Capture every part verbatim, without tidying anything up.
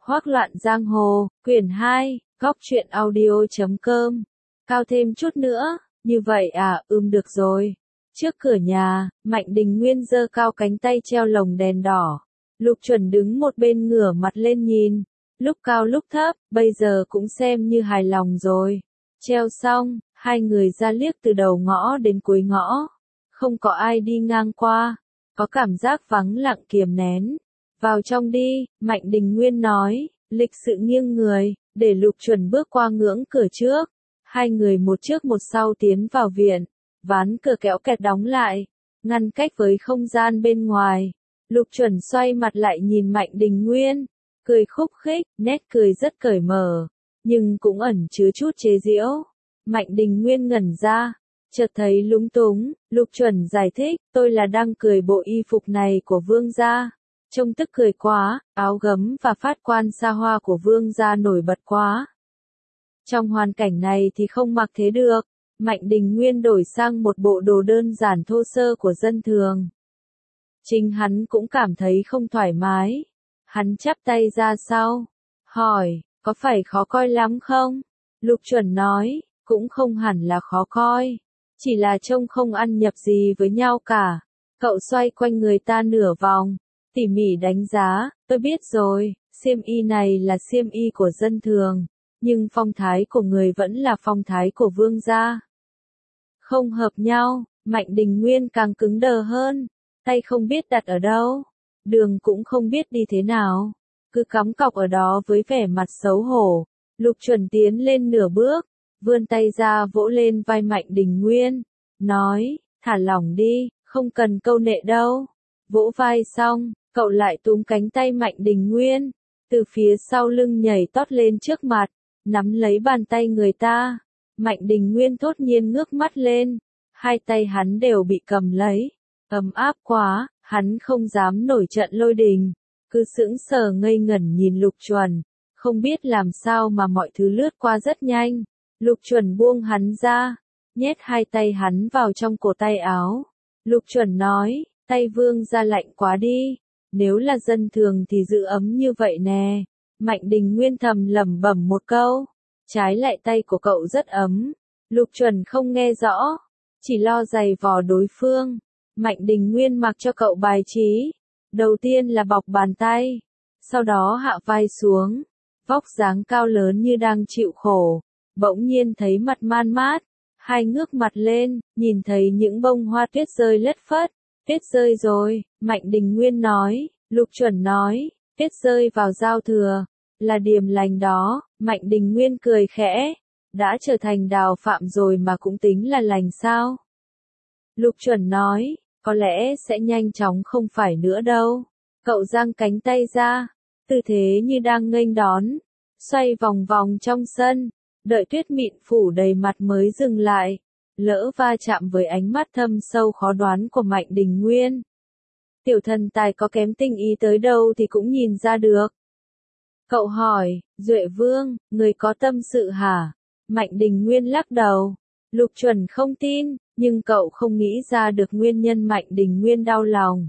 Hoác loạn giang hồ, quyển hai, góc truyện audio chấm com. Cao thêm chút nữa, như vậy à, ừm được rồi. Trước cửa nhà, Mạnh Đình Nguyên giơ cao cánh tay treo lồng đèn đỏ. Lục Chuẩn đứng một bên ngửa mặt lên nhìn, lúc cao lúc thấp, bây giờ cũng xem như hài lòng rồi. Treo xong, hai người ra liếc từ đầu ngõ đến cuối ngõ. Không có ai đi ngang qua, có cảm giác vắng lặng kiềm nén. Vào trong đi, Mạnh Đình Nguyên nói, lịch sự nghiêng người, để Lục Chuẩn bước qua ngưỡng cửa trước. Hai người một trước một sau tiến vào viện, ván cửa kéo kẹt đóng lại, ngăn cách với không gian bên ngoài. Lục Chuẩn xoay mặt lại nhìn Mạnh Đình Nguyên, cười khúc khích, nét cười rất cởi mở, nhưng cũng ẩn chứa chút chế giễu. Mạnh Đình Nguyên ngẩn ra, chợt thấy lúng túng, Lục Chuẩn giải thích, tôi là đang cười bộ y phục này của vương gia. Trông tức cười quá, áo gấm và phát quan xa hoa của vương gia nổi bật quá. Trong hoàn cảnh này thì không mặc thế được. Mạnh Đình Nguyên đổi sang một bộ đồ đơn giản thô sơ của dân thường. Chính hắn cũng cảm thấy không thoải mái. Hắn chắp tay ra sau, hỏi, có phải khó coi lắm không? Lục Chuẩn nói, cũng không hẳn là khó coi, chỉ là trông không ăn nhập gì với nhau cả. Cậu xoay quanh người ta nửa vòng, tỉ mỉ đánh giá, tôi biết rồi, xiêm y này là xiêm y của dân thường, nhưng phong thái của người vẫn là phong thái của vương gia. Không hợp nhau, Mạnh Đình Nguyên càng cứng đờ hơn, tay không biết đặt ở đâu, đường cũng không biết đi thế nào, cứ cắm cọc ở đó với vẻ mặt xấu hổ. Lục Chuẩn tiến lên nửa bước, vươn tay ra vỗ lên vai Mạnh Đình Nguyên, nói, thả lỏng đi, không cần câu nệ đâu. Vỗ vai xong, cậu lại túm cánh tay Mạnh Đình Nguyên, từ phía sau lưng nhảy tót lên trước mặt, nắm lấy bàn tay người ta. Mạnh Đình Nguyên thốt nhiên ngước mắt lên, hai tay hắn đều bị cầm lấy, ấm áp quá, hắn không dám nổi trận lôi đình, cứ sững sờ ngây ngẩn nhìn Lục Chuẩn, không biết làm sao mà mọi thứ lướt qua rất nhanh. Lục Chuẩn buông hắn ra, nhét hai tay hắn vào trong cổ tay áo. Lục Chuẩn nói, tay vương gia lạnh quá đi, nếu là dân thường thì giữ ấm như vậy nè. Mạnh Đình Nguyên thầm lẩm bẩm một câu, trái lại tay của cậu rất ấm. Lục Chuẩn không nghe rõ, chỉ lo giày vò đối phương. Mạnh Đình Nguyên mặc cho cậu bài trí, đầu tiên là bọc bàn tay, sau đó hạ vai xuống, vóc dáng cao lớn như đang chịu khổ, bỗng nhiên thấy mặt man mát, hai ngước mặt lên, nhìn thấy những bông hoa tuyết rơi lất phất. Tuyết rơi rồi, Mạnh Đình Nguyên nói. Lục Chuẩn nói, tuyết rơi vào giao thừa, là điềm lành đó. Mạnh Đình Nguyên cười khẽ, đã trở thành đào phạm rồi mà cũng tính là lành sao? Lục Chuẩn nói, có lẽ sẽ nhanh chóng không phải nữa đâu. Cậu giang cánh tay ra, tư thế như đang nghênh đón, xoay vòng vòng trong sân, đợi tuyết mịn phủ đầy mặt mới dừng lại, lỡ va chạm với ánh mắt thâm sâu khó đoán của Mạnh Đình Nguyên. Tiểu thần tài có kém tinh ý tới đâu thì cũng nhìn ra được. Cậu hỏi, Duệ Vương, người có tâm sự hả? Mạnh Đình Nguyên lắc đầu. Lục Chuẩn không tin, nhưng cậu không nghĩ ra được nguyên nhân Mạnh Đình Nguyên đau lòng.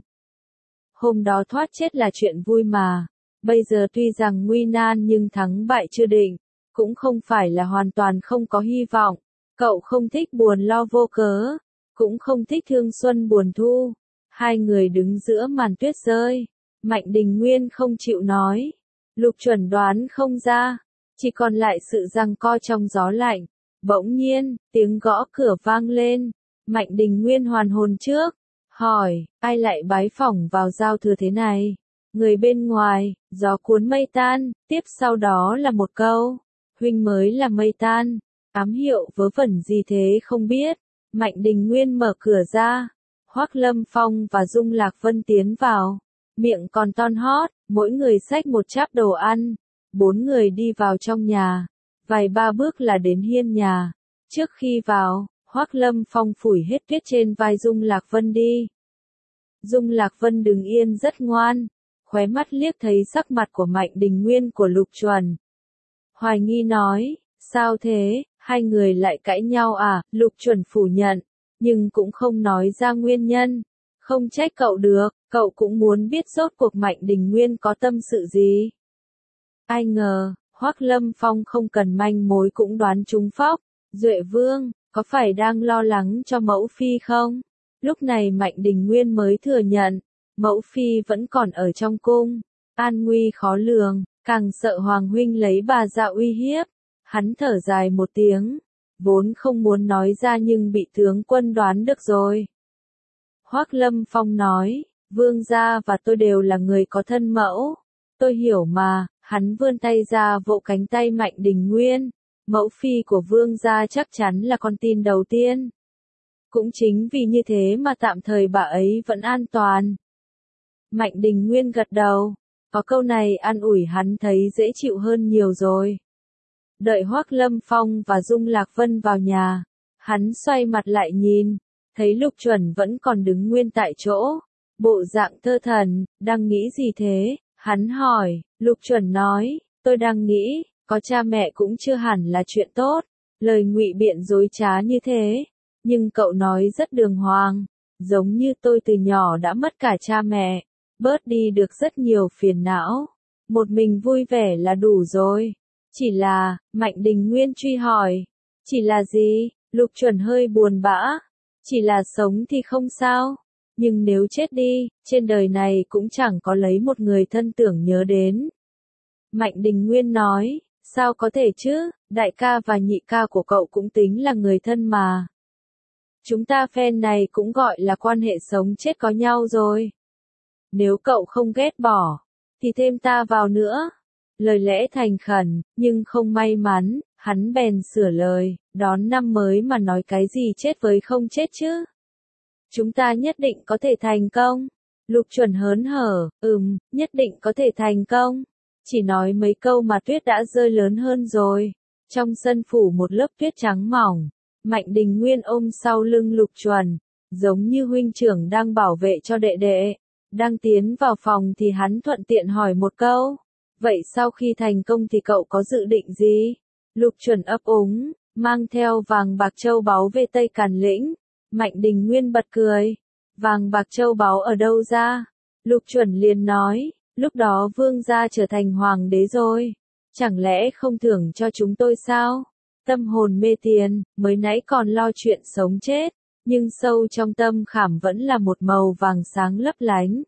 Hôm đó thoát chết là chuyện vui mà, bây giờ tuy rằng nguy nan nhưng thắng bại chưa định, cũng không phải là hoàn toàn không có hy vọng. Cậu không thích buồn lo vô cớ, cũng không thích thương xuân buồn thu. Hai người đứng giữa màn tuyết rơi, Mạnh Đình Nguyên không chịu nói. Lục Chuẩn đoán không ra, chỉ còn lại sự giằng co trong gió lạnh. Bỗng nhiên, tiếng gõ cửa vang lên, Mạnh Đình Nguyên hoàn hồn trước, hỏi, ai lại bái phỏng vào giao thừa thế này? Người bên ngoài, gió cuốn mây tan, tiếp sau đó là một câu, huynh mới là mây tan. Ám hiệu vớ vẩn gì thế không biết. Mạnh Đình Nguyên mở cửa ra, Hoác Lâm Phong và Dung Lạc Vân tiến vào, miệng còn ton hót, mỗi người xách một cháp đồ ăn. Bốn người đi vào trong nhà, vài ba bước là đến hiên nhà. Trước khi vào, Hoác Lâm Phong phủi hết tuyết trên vai Dung Lạc Vân đi. Dung Lạc Vân đứng yên rất ngoan, khóe mắt liếc thấy sắc mặt của Mạnh Đình Nguyên của Lục Chuẩn. Hoài nghi nói, sao thế, hai người lại cãi nhau à? Lục Chuẩn phủ nhận, nhưng cũng không nói ra nguyên nhân. Không trách cậu được, cậu cũng muốn biết rốt cuộc Mạnh Đình Nguyên có tâm sự gì. Ai ngờ, Hoắc Lâm Phong không cần manh mối cũng đoán trúng phóc. Duệ Vương, có phải đang lo lắng cho mẫu phi không? Lúc này Mạnh Đình Nguyên mới thừa nhận, mẫu phi vẫn còn ở trong cung, an nguy khó lường, càng sợ Hoàng huynh lấy bà ra uy hiếp. Hắn thở dài một tiếng, vốn không muốn nói ra nhưng bị tướng quân đoán được rồi. Hoắc Lâm Phong nói, Vương gia và tôi đều là người có thân mẫu. Tôi hiểu mà, hắn vươn tay ra vỗ cánh tay Mạnh Đình Nguyên. Mẫu phi của vương gia chắc chắn là con tin đầu tiên. Cũng chính vì như thế mà tạm thời bà ấy vẫn an toàn. Mạnh Đình Nguyên gật đầu, có câu này an ủi hắn thấy dễ chịu hơn nhiều rồi. Đợi Hoắc Lâm Phong và Dung Lạc Vân vào nhà, hắn xoay mặt lại nhìn, thấy Lục Chuẩn vẫn còn đứng nguyên tại chỗ, bộ dạng thơ thần, đang nghĩ gì thế? Hắn hỏi, Lục Chuẩn nói, tôi đang nghĩ, có cha mẹ cũng chưa hẳn là chuyện tốt, lời ngụy biện dối trá như thế, nhưng cậu nói rất đường hoàng, giống như tôi từ nhỏ đã mất cả cha mẹ, bớt đi được rất nhiều phiền não, một mình vui vẻ là đủ rồi. Chỉ là, Mạnh Đình Nguyên truy hỏi, chỉ là gì? Lục Chuẩn hơi buồn bã, chỉ là sống thì không sao, nhưng nếu chết đi, trên đời này cũng chẳng có lấy một người thân tưởng nhớ đến. Mạnh Đình Nguyên nói, sao có thể chứ, đại ca và nhị ca của cậu cũng tính là người thân mà. Chúng ta phen này cũng gọi là quan hệ sống chết có nhau rồi. Nếu cậu không ghét bỏ, thì thêm ta vào nữa. Lời lẽ thành khẩn, nhưng không may mắn, hắn bèn sửa lời, đón năm mới mà nói cái gì chết với không chết chứ. Chúng ta nhất định có thể thành công. Lục Chuẩn hớn hở, ừm, nhất định có thể thành công. Chỉ nói mấy câu mà tuyết đã rơi lớn hơn rồi. Trong sân phủ một lớp tuyết trắng mỏng, Mạnh Đình Nguyên ôm sau lưng Lục Chuẩn, giống như huynh trưởng đang bảo vệ cho đệ đệ. Đang tiến vào phòng thì hắn thuận tiện hỏi một câu. Vậy sau khi thành công thì cậu có dự định gì? Lục Chuẩn ấp úng, mang theo vàng bạc châu báu về Tây Càn Lĩnh. Mạnh Đình Nguyên bật cười. Vàng bạc châu báu ở đâu ra? Lục Chuẩn liền nói, lúc đó vương gia trở thành hoàng đế rồi. Chẳng lẽ không thưởng cho chúng tôi sao? Tâm hồn mê tiền, mới nãy còn lo chuyện sống chết, nhưng sâu trong tâm khảm vẫn là một màu vàng sáng lấp lánh.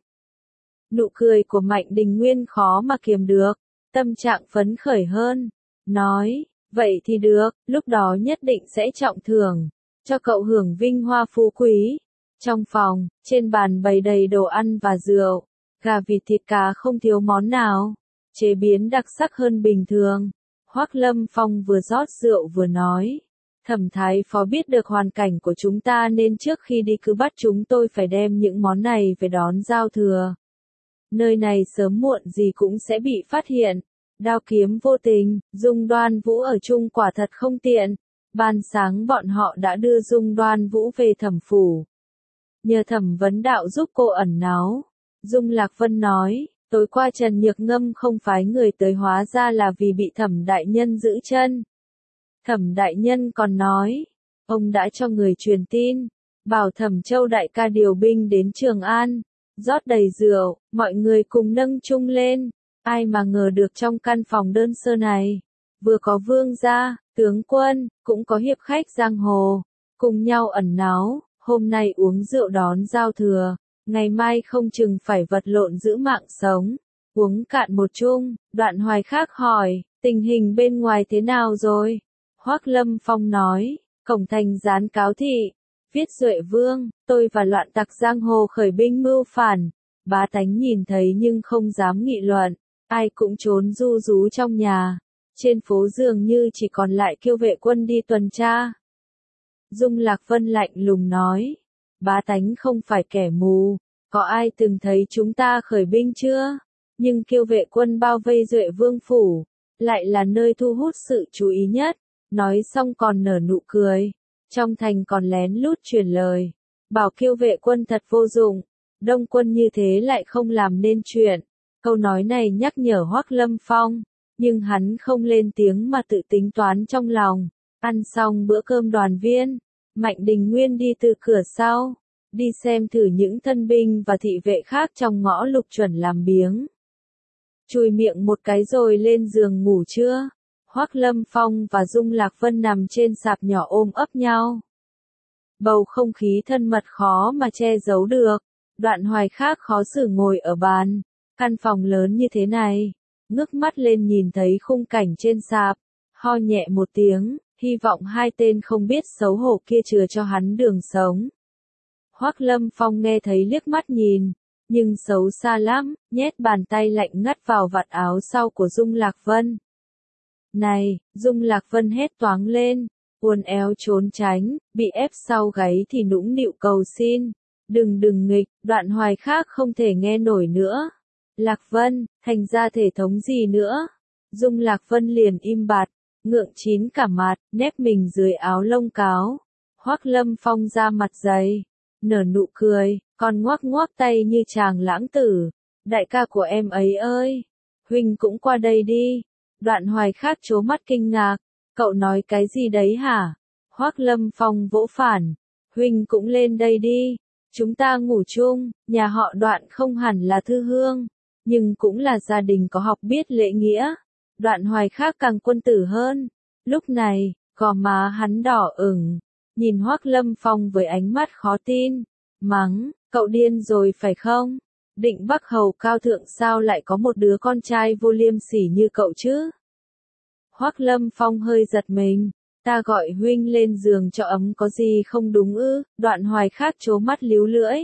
Nụ cười của Mạnh Đình Nguyên khó mà kiềm được, tâm trạng phấn khởi hơn, nói, vậy thì được, lúc đó nhất định sẽ trọng thưởng, cho cậu hưởng vinh hoa phú quý. Trong phòng, trên bàn bày đầy đồ ăn và rượu, gà vịt thịt cá không thiếu món nào, chế biến đặc sắc hơn bình thường. Hoắc Lâm Phong vừa rót rượu vừa nói, Thẩm thái phó biết được hoàn cảnh của chúng ta nên trước khi đi cứ bắt chúng tôi phải đem những món này về đón giao thừa. Nơi này sớm muộn gì cũng sẽ bị phát hiện. Đao kiếm vô tình, Dung Đoan Vũ ở chung quả thật không tiện. Ban sáng bọn họ đã đưa Dung Đoan Vũ về thẩm phủ. Nhờ Thẩm vấn đạo giúp cô ẩn náu. Dung Lạc Vân nói, tối qua Trần Nhược Ngâm không phái người tới hóa ra là vì bị Thẩm đại nhân giữ chân. Thẩm đại nhân còn nói, ông đã cho người truyền tin, bảo Thẩm Châu đại ca điều binh đến Trường An, rót đầy rượu, mọi người cùng nâng chung lên. Ai mà ngờ được trong căn phòng đơn sơ này, vừa có vương gia, tướng quân, cũng có hiệp khách giang hồ, cùng nhau ẩn náu, hôm nay uống rượu đón giao thừa, ngày mai không chừng phải vật lộn giữ mạng sống. Uống cạn một chung, Đoạn Hoài Khác hỏi, tình hình bên ngoài thế nào rồi? Hoắc Lâm Phong nói, cổng thành dán cáo thị, viết Duệ Vương, tôi và loạn tặc giang hồ khởi binh mưu phản. Bá tánh nhìn thấy nhưng không dám nghị luận, ai cũng trốn ru rú trong nhà. Trên phố dường như chỉ còn lại Kiêu Vệ Quân đi tuần tra. Dung Lạc Vân lạnh lùng nói, bá tánh không phải kẻ mù, có ai từng thấy chúng ta khởi binh chưa? Nhưng Kiêu Vệ Quân bao vây Duệ Vương phủ, lại là nơi thu hút sự chú ý nhất. Nói xong còn nở nụ cười, trong thành còn lén lút truyền lời, bảo Kiêu Vệ Quân thật vô dụng, đông quân như thế lại không làm nên chuyện. Câu nói này nhắc nhở Hoắc Lâm Phong, nhưng hắn không lên tiếng mà tự tính toán trong lòng. Ăn xong bữa cơm đoàn viên, Mạnh Đình Nguyên đi từ cửa sau, đi xem thử những thân binh và thị vệ khác trong ngõ Lục Chuẩn làm biếng. chùi miệng một cái rồi lên giường ngủ chưa? Hoắc Lâm Phong và Dung Lạc Vân nằm trên sạp nhỏ ôm ấp nhau. Bầu không khí thân mật khó mà che giấu được. Đoạn Hoài khác khó xử ngồi ở bàn, căn phòng lớn như thế này, ngước mắt lên nhìn thấy khung cảnh trên sạp, ho nhẹ một tiếng, hy vọng hai tên không biết xấu hổ kia chừa cho hắn đường sống. Hoắc Lâm Phong nghe thấy liếc mắt nhìn, nhưng xấu xa lắm, nhét bàn tay lạnh ngắt vào vạt áo sau của Dung Lạc Vân. Này, Dung Lạc Vân hét toáng lên, uốn éo trốn tránh, bị ép sau gáy thì nũng nịu cầu xin. Đừng đừng nghịch, Đoạn Hoài khác không thể nghe nổi nữa. Lạc Vân, thành ra thể thống gì nữa? Dung Lạc Vân liền im bặt, ngượng chín cả mặt, nép mình dưới áo lông cáo. Hoắc Lâm Phong ra mặt dày, nở nụ cười, còn ngoắc ngoắc tay như chàng lãng tử. Đại ca của em ấy ơi, huynh cũng qua đây đi. Đoạn Hoài khác trố mắt kinh ngạc, cậu nói cái gì đấy hả? Hoắc Lâm Phong vỗ phản, huynh cũng lên đây đi. Chúng ta ngủ chung, nhà họ Đoạn không hẳn là thư hương, nhưng cũng là gia đình có học biết lễ nghĩa. Đoạn Hoài khác càng quân tử hơn. Lúc này, gò má hắn đỏ ửng, nhìn Hoắc Lâm Phong với ánh mắt khó tin, mắng, cậu điên rồi phải không? Định Bắc Hầu cao thượng sao lại có một đứa con trai vô liêm sỉ như cậu chứ? Hoắc Lâm Phong hơi giật mình. Ta gọi huynh lên giường cho ấm có gì không đúng ư? Đoạn Hoài khác trố mắt líu lưỡi.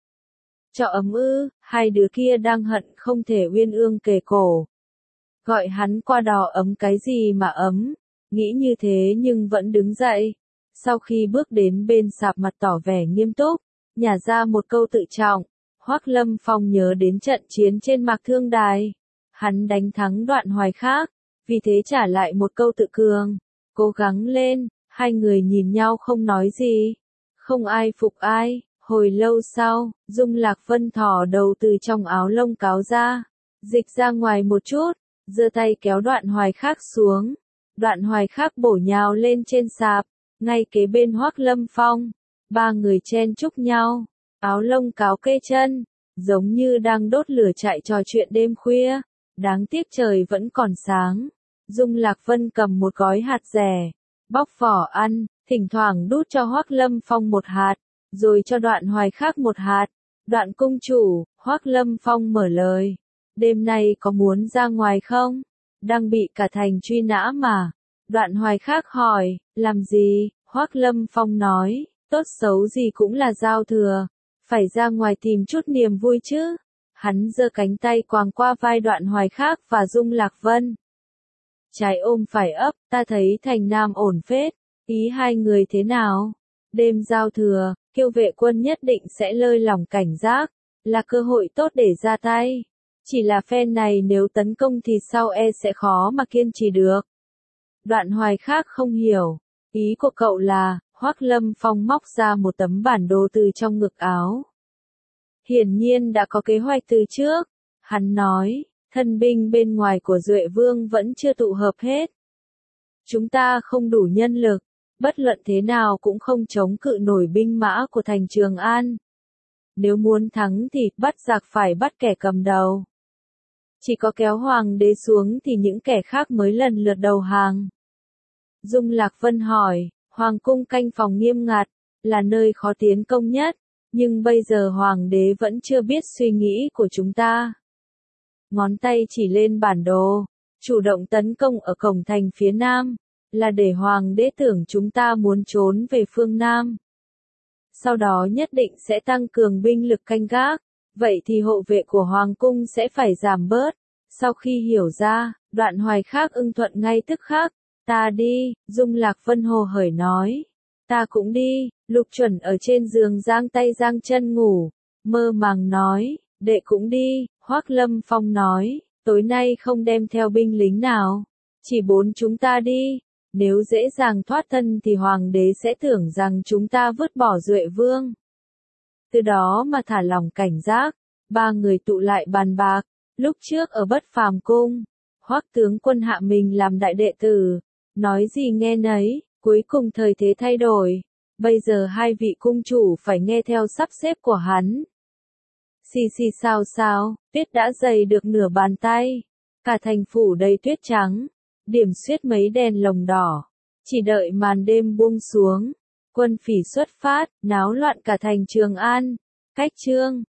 Cho ấm ư? Hai đứa kia đang hận không thể uyên ương kề cổ. Gọi hắn qua đò ấm cái gì mà ấm? Nghĩ như thế nhưng vẫn đứng dậy. Sau khi bước đến bên sạp mặt tỏ vẻ nghiêm túc, nhả ra một câu tự trọng. Hoắc Lâm Phong nhớ đến trận chiến trên Mạc Thương Đài. Hắn đánh thắng Đoạn Hoài khác, vì thế trả lại một câu tự cường. Cố gắng lên, hai người nhìn nhau không nói gì. Không ai phục ai, hồi lâu sau, Dung Lạc Vân thò đầu từ trong áo lông cáo ra, dịch ra ngoài một chút, giơ tay kéo Đoạn Hoài khác xuống. Đoạn Hoài khác bổ nhào lên trên sạp, ngay kế bên Hoắc Lâm Phong. Ba người chen chúc nhau, áo lông cáo kê chân, giống như đang đốt lửa chạy trò chuyện đêm khuya. Đáng tiếc trời vẫn còn sáng. Dung Lạc Vân cầm một gói hạt rẻ, bóc vỏ ăn, thỉnh thoảng đút cho Hoắc Lâm Phong một hạt, rồi cho Đoạn Hoài khác một hạt. Đoạn cung chủ, Hoắc Lâm Phong mở lời. Đêm nay có muốn ra ngoài không? Đang bị cả thành truy nã mà. Đoạn Hoài khác hỏi, làm gì? Hoắc Lâm Phong nói, tốt xấu gì cũng là giao thừa, phải ra ngoài tìm chút niềm vui chứ. Hắn giơ cánh tay quàng qua vai Đoạn Hoài khác và Dung Lạc Vân. Trái ôm phải ấp, ta thấy thành nam ổn phết, ý hai người thế nào? Đêm giao thừa, Kiêu Vệ quân nhất định sẽ lơi lỏng cảnh giác, là cơ hội tốt để ra tay. Chỉ là phe này nếu tấn công thì sau e sẽ khó mà kiên trì được. Đoạn Hoài khác không hiểu, ý của cậu là, Hoắc Lâm Phong móc ra một tấm bản đồ từ trong ngực áo. Hiển nhiên đã có kế hoạch từ trước, hắn nói. Thân binh bên ngoài của Duệ Vương vẫn chưa tụ hợp hết. Chúng ta không đủ nhân lực, bất luận thế nào cũng không chống cự nổi binh mã của thành Trường An. Nếu muốn thắng thì bắt giặc phải bắt kẻ cầm đầu. Chỉ có kéo hoàng đế xuống thì những kẻ khác mới lần lượt đầu hàng. Dung Lạc Vân hỏi, hoàng cung canh phòng nghiêm ngặt, là nơi khó tiến công nhất, nhưng bây giờ hoàng đế vẫn chưa biết suy nghĩ của chúng ta. Ngón tay chỉ lên bản đồ, chủ động tấn công ở cổng thành phía nam, là để hoàng đế tưởng chúng ta muốn trốn về phương nam. Sau đó nhất định sẽ tăng cường binh lực canh gác, vậy thì hộ vệ của hoàng cung sẽ phải giảm bớt. Sau khi hiểu ra, Đoạn Hoài khác ưng thuận ngay tức khắc, ta đi, Dung Lạc Vân hồ hởi nói, ta cũng đi. Lục Chuẩn ở trên giường giang tay giang chân ngủ, mơ màng nói, đệ cũng đi. Hoắc Lâm Phong nói, tối nay không đem theo binh lính nào, chỉ bốn chúng ta đi, nếu dễ dàng thoát thân thì hoàng đế sẽ tưởng rằng chúng ta vứt bỏ Duệ Vương. Từ đó mà thả lỏng cảnh giác, ba người tụ lại bàn bạc, lúc trước ở Bất Phàm cung, Hoắc tướng quân hạ mình làm đại đệ tử, nói gì nghe nấy, cuối cùng thời thế thay đổi, bây giờ hai vị cung chủ phải nghe theo sắp xếp của hắn. Xì xì sao sao, tuyết đã dày được nửa bàn tay, Cả thành phủ đầy tuyết trắng, điểm xuyết mấy đèn lồng đỏ, chỉ đợi màn đêm buông xuống, quân phỉ xuất phát, náo loạn cả thành Trường An. Cách chương